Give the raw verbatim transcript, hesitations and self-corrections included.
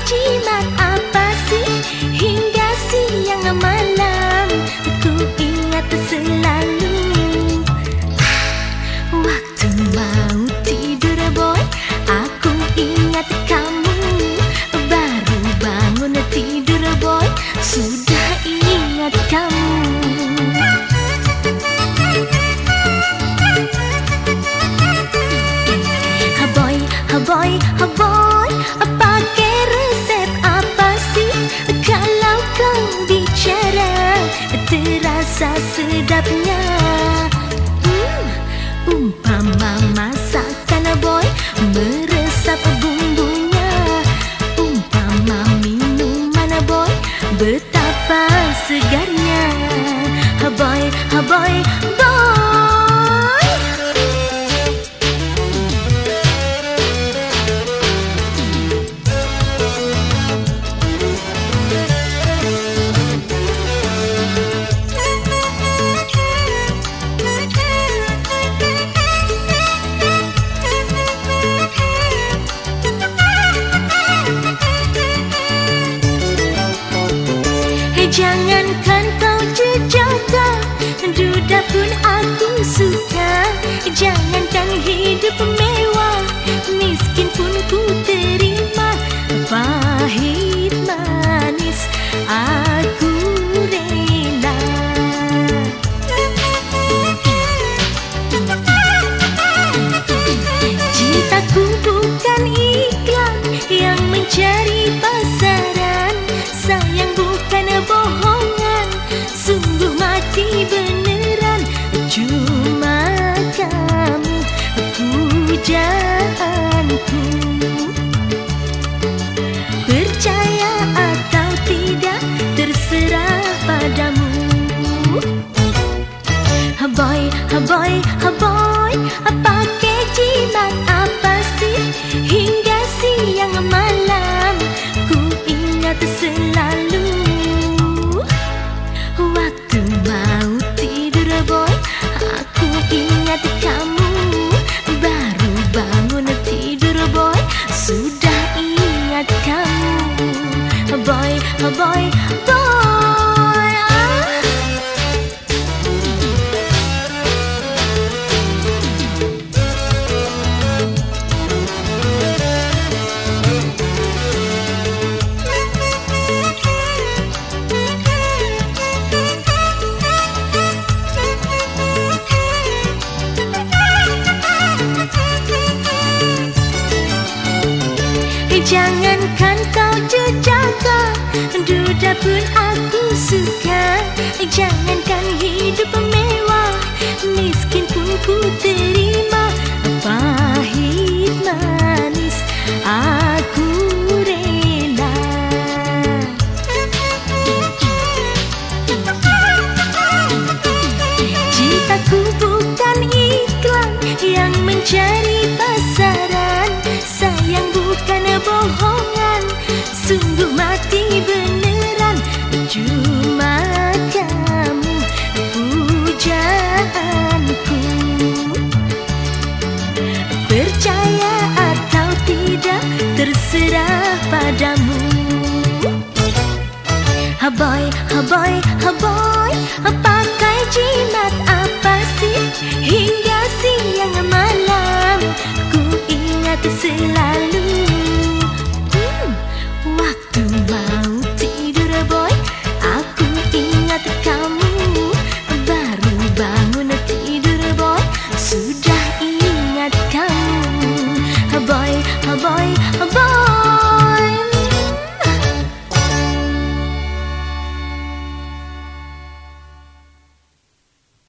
jimat apa sih hingga siang malam ku ingat selalu. Waktu mau tidur boy, aku ingat kamu. Baru bangun tidur boy, sudah ingat kamu. Boy, boy, boy, pakai resep apa sih? Kalau kau bicara terasa sedapnya. hmm, Umpama masakan boy meresap bumbunya. Umpama minuman boy betapa segarnya. Boy, boy, boy. Jangankan kau jejaka, duda pun aku suka. Jangankan hidup mewah, miskin pun ku terima. Pahit manis aku rela. Cintaku bukan iklan yang mencari pasaran. Sayang bukan bohongan, sungguh mati beneran. Cuma kamu pujaanku. Percaya atau tidak terserah padamu. Boy, boy, boy, pakai jimat apa sih hingga siang malam ku ingat selalu. Waktu mau tidur boy, aku ingat kamu. Baru bangun tidur boy, sudah ingat kamu. Boy, boy, boy. Jangankan kau jejaka, duda pun aku suka. Jangankan hidup mewah, miskin pun ku terima. Pahit manis aku rela. Cintaku bukan iklan yang mencari pasaran. Sayang bukan bohongan, sungguh mati beneran. Cuma kamu pujaanku. Percaya atau tidak terserah padamu. Boy, boy, boy, pakai jimat apa sih hingga siang malam ku ingat selalu.